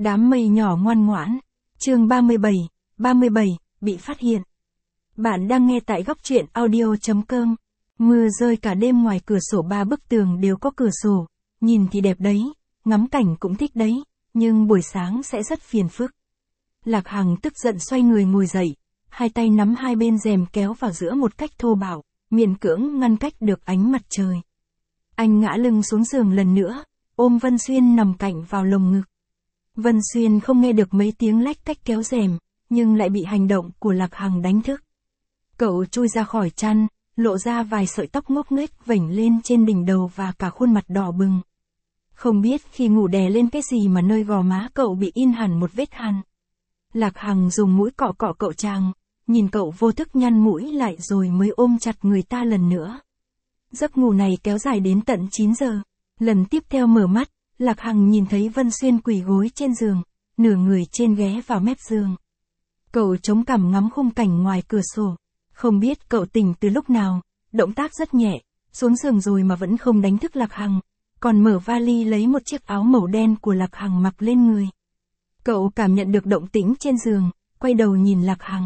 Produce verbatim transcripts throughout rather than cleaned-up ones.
Đám mây nhỏ ngoan ngoãn. Chương ba mươi bảy, ba mươi bảy, bị phát hiện. Bạn đang nghe tại góc truyện audio chấm com. Mưa rơi cả đêm, ngoài cửa sổ ba bức tường đều có cửa sổ, nhìn thì đẹp đấy, ngắm cảnh cũng thích đấy, nhưng buổi sáng sẽ rất phiền phức. Lạc Hằng tức giận xoay người ngồi dậy, hai tay nắm hai bên rèm kéo vào giữa một cách thô bạo, miễn cưỡng ngăn cách được ánh mặt trời. Anh ngã lưng xuống giường lần nữa, ôm Vân Xuyên nằm cạnh vào lồng ngực. Vân Xuyên không nghe được mấy tiếng lách cách kéo rèm, nhưng lại bị hành động của Lạc Hằng đánh thức. Cậu chui ra khỏi chăn, lộ ra vài sợi tóc ngốc nghếch vểnh lên trên đỉnh đầu và cả khuôn mặt đỏ bừng. Không biết khi ngủ đè lên cái gì mà nơi gò má cậu bị in hẳn một vết hằn. Lạc Hằng dùng mũi cọ cọ cậu tràng, nhìn cậu vô thức nhăn mũi lại rồi mới ôm chặt người ta lần nữa. Giấc ngủ này kéo dài đến tận chín giờ. Lần tiếp theo mở mắt, Lạc Hằng nhìn thấy Vân Xuyên quỳ gối trên giường, nửa người trên ghé vào mép giường. Cậu chống cằm ngắm khung cảnh ngoài cửa sổ. Không biết cậu tỉnh từ lúc nào, động tác rất nhẹ, xuống giường rồi mà vẫn không đánh thức Lạc Hằng, còn mở vali lấy một chiếc áo màu đen của Lạc Hằng mặc lên người. Cậu cảm nhận được động tĩnh trên giường, quay đầu nhìn Lạc Hằng.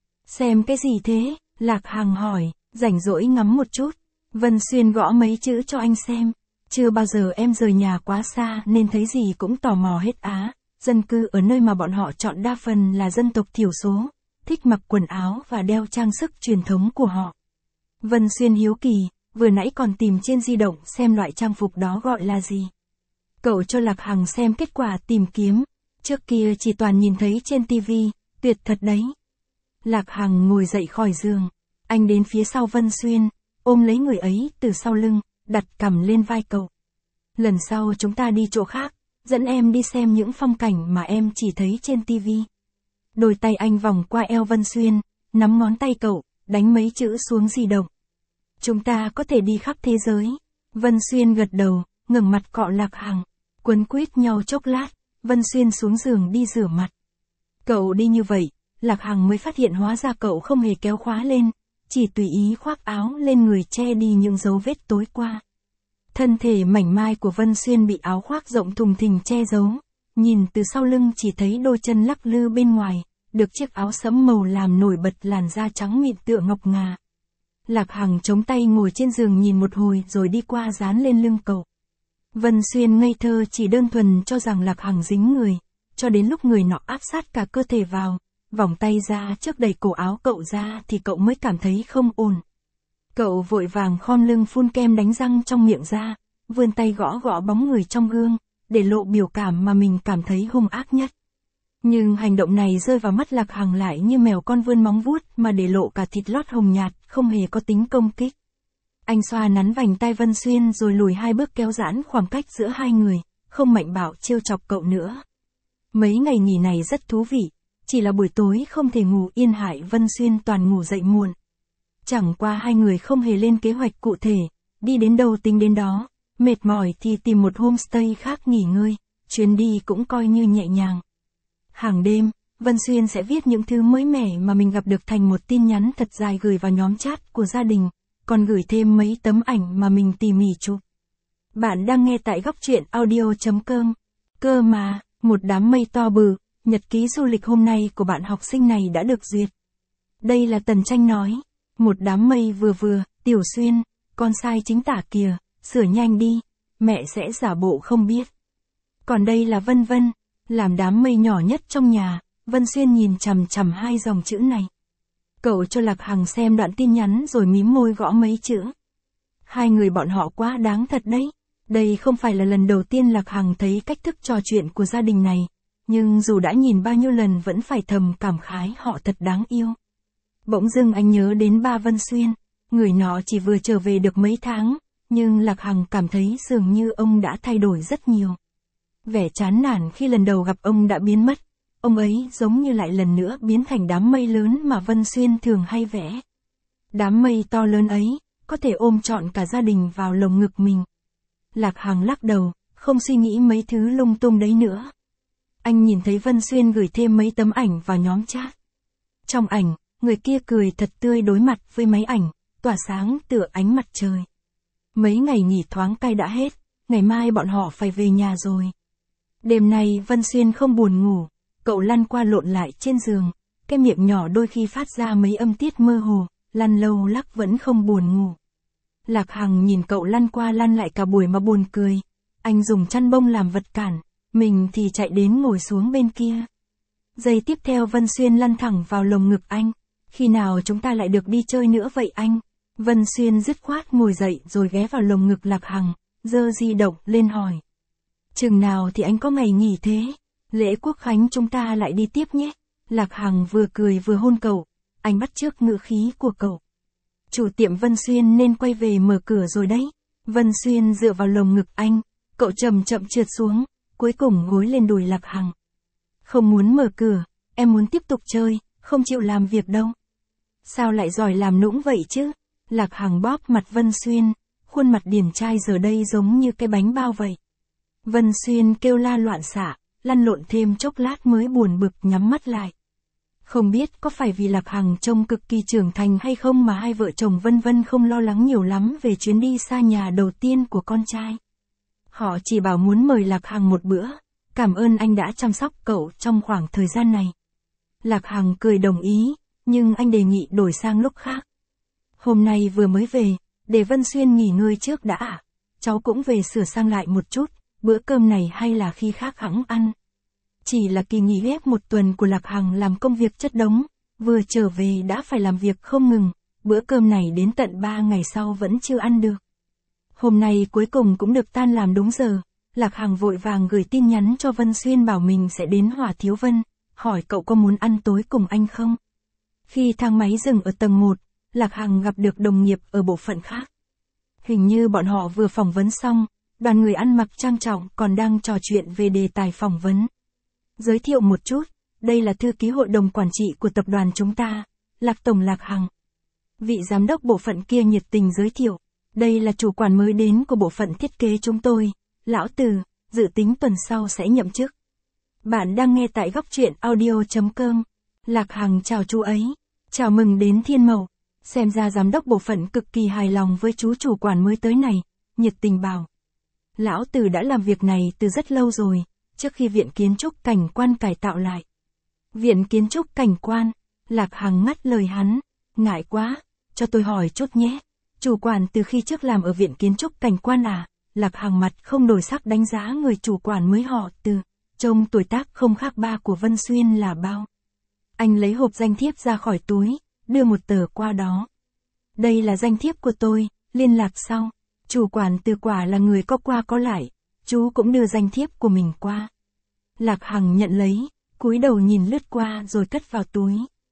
Xem cái gì thế? Lạc Hằng hỏi, rảnh rỗi ngắm một chút. Vân Xuyên gõ mấy chữ cho anh xem. Chưa bao giờ em rời nhà quá xa nên thấy gì cũng tò mò hết á. Dân cư ở nơi mà bọn họ chọn đa phần là dân tộc thiểu số, thích mặc quần áo và đeo trang sức truyền thống của họ. Vân Xuyên hiếu kỳ, vừa nãy còn tìm trên di động xem loại trang phục đó gọi là gì. Cậu cho Lạc Hằng xem kết quả tìm kiếm, trước kia chỉ toàn nhìn thấy trên tivi, tuyệt thật đấy. Lạc Hằng ngồi dậy khỏi giường, anh đến phía sau Vân Xuyên, ôm lấy người ấy từ sau lưng, đặt cằm lên vai cậu. Lần sau chúng ta đi chỗ khác, dẫn em đi xem những phong cảnh mà em chỉ thấy trên tivi. Đôi tay anh vòng qua eo Vân Xuyên, nắm ngón tay cậu, đánh mấy chữ xuống di động. Chúng ta có thể đi khắp thế giới. Vân Xuyên gật đầu, ngẩng mặt cọ Lạc Hằng, quấn quýt nhau chốc lát, Vân Xuyên xuống giường đi rửa mặt. Cậu đi như vậy, Lạc Hằng mới phát hiện hóa ra cậu không hề kéo khóa lên, chỉ tùy ý khoác áo lên người che đi những dấu vết tối qua. Thân thể mảnh mai của Vân Xuyên bị áo khoác rộng thùng thình che giấu, nhìn từ sau lưng chỉ thấy đôi chân lắc lư bên ngoài, được chiếc áo sẫm màu làm nổi bật làn da trắng mịn tựa ngọc ngà. Lạc Hằng chống tay ngồi trên giường nhìn một hồi rồi đi qua dán lên lưng cậu. Vân Xuyên ngây thơ chỉ đơn thuần cho rằng Lạc Hằng dính người, cho đến lúc người nọ áp sát cả cơ thể vào, vòng tay ra trước đẩy cổ áo cậu ra thì cậu mới cảm thấy không ổn. Cậu vội vàng khom lưng phun kem đánh răng trong miệng ra, vươn tay gõ gõ bóng người trong gương, để lộ biểu cảm mà mình cảm thấy hung ác nhất. Nhưng hành động này rơi vào mắt Lạc Hằng lại như mèo con vươn móng vuốt mà để lộ cả thịt lót hồng nhạt, không hề có tính công kích. Anh xoa nắn vành tai Vân Xuyên rồi lùi hai bước kéo giãn khoảng cách giữa hai người, không mạnh bạo trêu chọc cậu nữa. Mấy ngày nghỉ này rất thú vị, chỉ là buổi tối không thể ngủ yên hại Vân Xuyên toàn ngủ dậy muộn. Chẳng qua hai người không hề lên kế hoạch cụ thể, đi đến đâu tính đến đó, mệt mỏi thì tìm một homestay khác nghỉ ngơi, chuyến đi cũng coi như nhẹ nhàng. Hàng đêm, Vân Xuyên sẽ viết những thứ mới mẻ mà mình gặp được thành một tin nhắn thật dài gửi vào nhóm chat của gia đình, còn gửi thêm mấy tấm ảnh mà mình tỉ mỉ chụp. Bạn đang nghe tại góc truyện audio chấm com. Cơ mà, một đám mây to bự, nhật ký du lịch hôm nay của bạn học sinh này đã được duyệt. Đây là Tần Tranh nói, một đám mây vừa vừa, Tiểu Xuyên, con sai chính tả kìa, sửa nhanh đi, mẹ sẽ giả bộ không biết. Còn đây là Vân Vân, làm đám mây nhỏ nhất trong nhà, Vân Xuyên nhìn chằm chằm hai dòng chữ này. Cậu cho Lạc Hằng xem đoạn tin nhắn rồi mím môi gõ mấy chữ. Hai người bọn họ quá đáng thật đấy. Đây không phải là lần đầu tiên Lạc Hằng thấy cách thức trò chuyện của gia đình này, nhưng dù đã nhìn bao nhiêu lần vẫn phải thầm cảm khái họ thật đáng yêu. Bỗng dưng anh nhớ đến ba Vân Xuyên, người nọ chỉ vừa trở về được mấy tháng, nhưng Lạc Hằng cảm thấy dường như ông đã thay đổi rất nhiều. Vẻ chán nản khi lần đầu gặp ông đã biến mất, ông ấy giống như lại lần nữa biến thành đám mây lớn mà Vân Xuyên thường hay vẽ. Đám mây to lớn ấy, có thể ôm trọn cả gia đình vào lồng ngực mình. Lạc Hằng lắc đầu, không suy nghĩ mấy thứ lung tung đấy nữa. Anh nhìn thấy Vân Xuyên gửi thêm mấy tấm ảnh vào nhóm chat. Trong ảnh, người kia cười thật tươi đối mặt với máy ảnh, tỏa sáng tựa ánh mặt trời. Mấy ngày nghỉ thoáng cay đã hết, ngày mai bọn họ phải về nhà rồi. Đêm nay Vân Xuyên không buồn ngủ, cậu lăn qua lộn lại trên giường, cái miệng nhỏ đôi khi phát ra mấy âm tiết mơ hồ, lăn lâu lắc vẫn không buồn ngủ. Lạc Hằng nhìn cậu lăn qua lăn lại cả buổi mà buồn cười. Anh dùng chăn bông làm vật cản, mình thì chạy đến ngồi xuống bên kia. Giây tiếp theo Vân Xuyên lăn thẳng vào lồng ngực anh. Khi nào chúng ta lại được đi chơi nữa vậy anh? Vân Xuyên dứt khoát ngồi dậy rồi ghé vào lồng ngực Lạc Hằng, giơ di động lên hỏi. Chừng nào thì anh có ngày nghỉ thế? Lễ Quốc Khánh chúng ta lại đi tiếp nhé. Lạc Hằng vừa cười vừa hôn cậu. Anh bắt chước ngữ khí của cậu. Chủ tiệm Vân Xuyên nên quay về mở cửa rồi đấy. Vân Xuyên dựa vào lồng ngực anh. Cậu chậm chậm trượt xuống, cuối cùng gối lên đùi Lạc Hằng. Không muốn mở cửa, em muốn tiếp tục chơi, không chịu làm việc đâu. Sao lại giỏi làm nũng vậy chứ? Lạc Hằng bóp mặt Vân Xuyên, khuôn mặt điển trai giờ đây giống như cái bánh bao vậy. Vân Xuyên kêu la loạn xạ, lăn lộn thêm chốc lát mới buồn bực nhắm mắt lại. Không biết có phải vì Lạc Hằng trông cực kỳ trưởng thành hay không mà hai vợ chồng Vân Vân không lo lắng nhiều lắm về chuyến đi xa nhà đầu tiên của con trai. Họ chỉ bảo muốn mời Lạc Hằng một bữa, cảm ơn anh đã chăm sóc cậu trong khoảng thời gian này. Lạc Hằng cười đồng ý, nhưng anh đề nghị đổi sang lúc khác. Hôm nay vừa mới về, để Vân Xuyên nghỉ ngơi trước đã ạ. Cháu cũng về sửa sang lại một chút, bữa cơm này hay là khi khác hẵng ăn. Chỉ là kỳ nghỉ ghép một tuần của Lạc Hằng làm công việc chất đống, vừa trở về đã phải làm việc không ngừng, bữa cơm này đến tận ba ngày sau vẫn chưa ăn được. Hôm nay cuối cùng cũng được tan làm đúng giờ, Lạc Hằng vội vàng gửi tin nhắn cho Vân Xuyên bảo mình sẽ đến Hỏa Thiếu Vân, hỏi cậu có muốn ăn tối cùng anh không. Khi thang máy dừng ở tầng một, Lạc Hằng gặp được đồng nghiệp ở bộ phận khác. Hình như bọn họ vừa phỏng vấn xong, đoàn người ăn mặc trang trọng còn đang trò chuyện về đề tài phỏng vấn. Giới thiệu một chút, đây là thư ký hội đồng quản trị của tập đoàn chúng ta, Lạc Tổng Lạc Hằng. Vị giám đốc bộ phận kia nhiệt tình giới thiệu, đây là chủ quản mới đến của bộ phận thiết kế chúng tôi, Lão Từ, dự tính tuần sau sẽ nhậm chức. Bạn đang nghe tại góc truyện audio chấm com. Lạc Hằng chào chú ấy, chào mừng đến Thiên Mầu. Xem ra giám đốc bộ phận cực kỳ hài lòng với chú chủ quản mới tới này, nhiệt tình bảo. Lão Từ đã làm việc này từ rất lâu rồi, trước khi Viện Kiến trúc Cảnh quan cải tạo lại. Viện Kiến trúc Cảnh quan, Lạc Hằng ngắt lời hắn, ngại quá, cho tôi hỏi chút nhé. Chủ quản từ khi trước làm ở Viện Kiến trúc Cảnh quan à? Lạc Hằng mặt không đổi sắc đánh giá người chủ quản mới họ Từ, trông tuổi tác không khác ba của Vân Xuyên là bao. Anh lấy hộp danh thiếp ra khỏi túi, đưa một tờ qua đó. Đây là danh thiếp của tôi, liên lạc sau. Chủ quản Từ quả là người có qua có lại, chú cũng đưa danh thiếp của mình qua. Lạc Hằng nhận lấy, cúi đầu nhìn lướt qua rồi cất vào túi.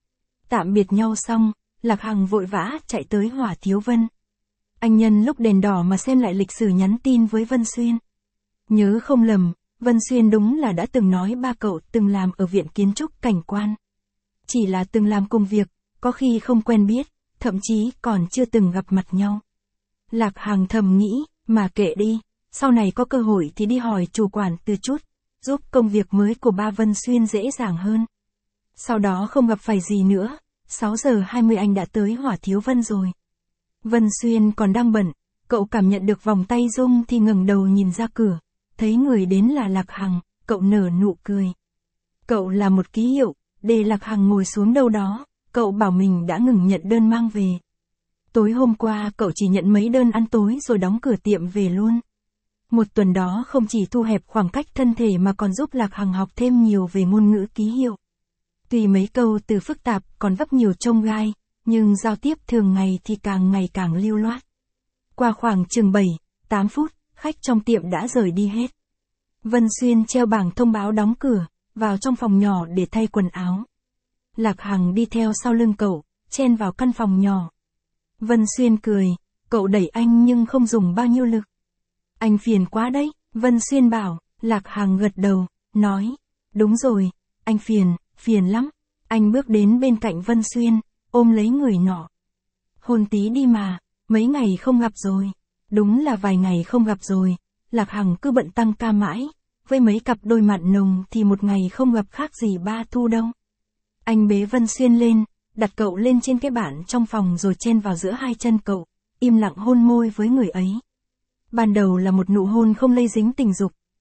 Tạm biệt nhau xong, Lạc Hằng vội vã chạy tới Hỏa Thiếu Vân. Anh nhân lúc đèn đỏ mà xem lại lịch sử nhắn tin với Vân Xuyên. Nhớ không lầm, Vân Xuyên đúng là đã từng nói ba cậu từng làm ở Viện Kiến trúc Cảnh quan. Chỉ là từng làm cùng việc, có khi không quen biết, thậm chí còn chưa từng gặp mặt nhau. Lạc Hằng thầm nghĩ, mà kệ đi, sau này có cơ hội thì đi hỏi chủ quản Từ chút, giúp công việc mới của ba Vân Xuyên dễ dàng hơn. Sau đó không gặp phải gì nữa, sáu giờ hai mươi anh đã tới Hỏa Thiếu Vân rồi. Vân Xuyên còn đang bận, cậu cảm nhận được vòng tay rung thì ngẩng đầu nhìn ra cửa, thấy người đến là Lạc Hằng, cậu nở nụ cười. Cậu là một ký hiệu, để Lạc Hằng ngồi xuống đâu đó, cậu bảo mình đã ngừng nhận đơn mang về. Tối hôm qua cậu chỉ nhận mấy đơn ăn tối rồi đóng cửa tiệm về luôn. Một tuần đó không chỉ thu hẹp khoảng cách thân thể mà còn giúp Lạc Hằng học thêm nhiều về ngôn ngữ ký hiệu. Tuy mấy câu từ phức tạp còn vấp nhiều chông gai, nhưng giao tiếp thường ngày thì càng ngày càng lưu loát. Qua khoảng chừng bảy, tám phút, khách trong tiệm đã rời đi hết. Vân Xuyên treo bảng thông báo đóng cửa, vào trong phòng nhỏ để thay quần áo. Lạc Hằng đi theo sau lưng cậu, chen vào căn phòng nhỏ. Vân Xuyên cười, cậu đẩy anh nhưng không dùng bao nhiêu lực. Anh phiền quá đấy, Vân Xuyên bảo. Lạc Hằng gật đầu, nói, đúng rồi, anh phiền, phiền lắm. Anh bước đến bên cạnh Vân Xuyên, ôm lấy người nọ. Hôn tí đi mà, mấy ngày không gặp rồi. Đúng là vài ngày không gặp rồi, Lạc Hằng cứ bận tăng ca mãi, với mấy cặp đôi mặn nồng thì một ngày không gặp khác gì ba thu đâu. Anh bế Vân Xuyên lên, đặt cậu lên trên cái bàn trong phòng rồi chen vào giữa hai chân cậu, im lặng hôn môi với người ấy. Ban đầu là một nụ hôn không lây dính tình dục,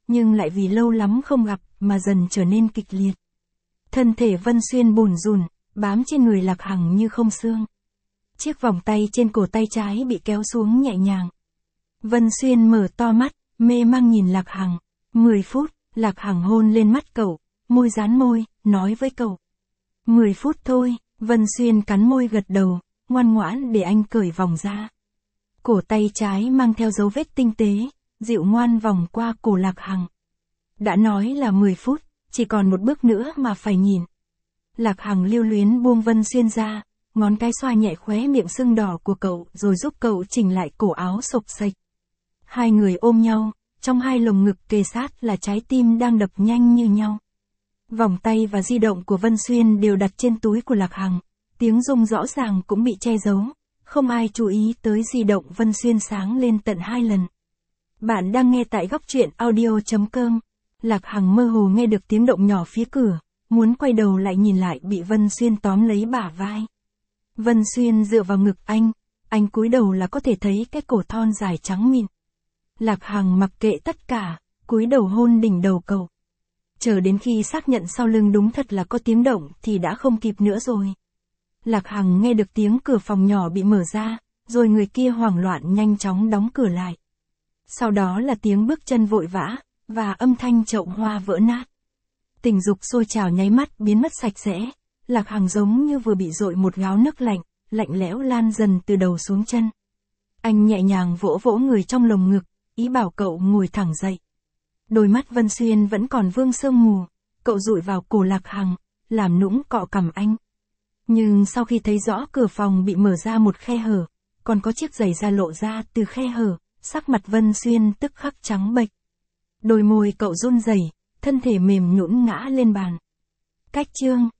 nhưng lại vì lâu lắm không gặp mà dần trở nên kịch liệt. Thân thể Vân Xuyên bùn rùn, bám trên người Lạc Hằng như không xương. Chiếc vòng tay trên cổ tay trái bị kéo xuống nhẹ nhàng. Vân Xuyên mở to mắt, mê mang nhìn Lạc Hằng. Mười phút, Lạc Hằng hôn lên mắt cậu, môi dán môi, nói với cậu. Mười phút thôi, Vân Xuyên cắn môi gật đầu, ngoan ngoãn để anh cởi vòng ra. Cổ tay trái mang theo dấu vết tinh tế, dịu ngoan vòng qua cổ Lạc Hằng. Đã nói là mười phút, chỉ còn một bước nữa mà phải nhìn. Lạc Hằng lưu luyến buông Vân Xuyên ra, ngón cái xoa nhẹ khóe miệng sưng đỏ của cậu rồi giúp cậu chỉnh lại cổ áo xộc xệch. Hai người ôm nhau, trong hai lồng ngực kề sát là trái tim đang đập nhanh như nhau. Vòng tay và di động của Vân Xuyên đều đặt trên túi của Lạc Hằng, tiếng rung rõ ràng cũng bị che giấu, không ai chú ý tới di động Vân Xuyên sáng lên tận hai lần. Bạn đang nghe tại góc truyện audio chấm com. Lạc Hằng mơ hồ nghe được tiếng động nhỏ phía cửa, muốn quay đầu lại nhìn lại bị Vân Xuyên tóm lấy bả vai. Vân Xuyên dựa vào ngực anh, anh cúi đầu là có thể thấy cái cổ thon dài trắng mịn. Lạc Hằng mặc kệ tất cả, cúi đầu hôn đỉnh đầu cậu. Chờ đến khi xác nhận sau lưng đúng thật là có tiếng động thì đã không kịp nữa rồi. Lạc Hằng nghe được tiếng cửa phòng nhỏ bị mở ra, rồi người kia hoảng loạn nhanh chóng đóng cửa lại. Sau đó là tiếng bước chân vội vã, và âm thanh chậu hoa vỡ nát. Tình dục sôi trào nháy mắt biến mất sạch sẽ, Lạc Hằng giống như vừa bị dội một gáo nước lạnh, lạnh lẽo lan dần từ đầu xuống chân. Anh nhẹ nhàng vỗ vỗ người trong lồng ngực, ý bảo cậu ngồi thẳng dậy. Đôi mắt Vân Xuyên vẫn còn vương sương mù, cậu dụi vào cổ Lạc Hằng, làm nũng cọ cằm anh. Nhưng sau khi thấy rõ cửa phòng bị mở ra một khe hở, còn có chiếc giày da lộ ra từ khe hở, sắc mặt Vân Xuyên tức khắc trắng bệch. Đôi môi cậu run rẩy, thân thể mềm nhũn ngã lên bàn. Cách chương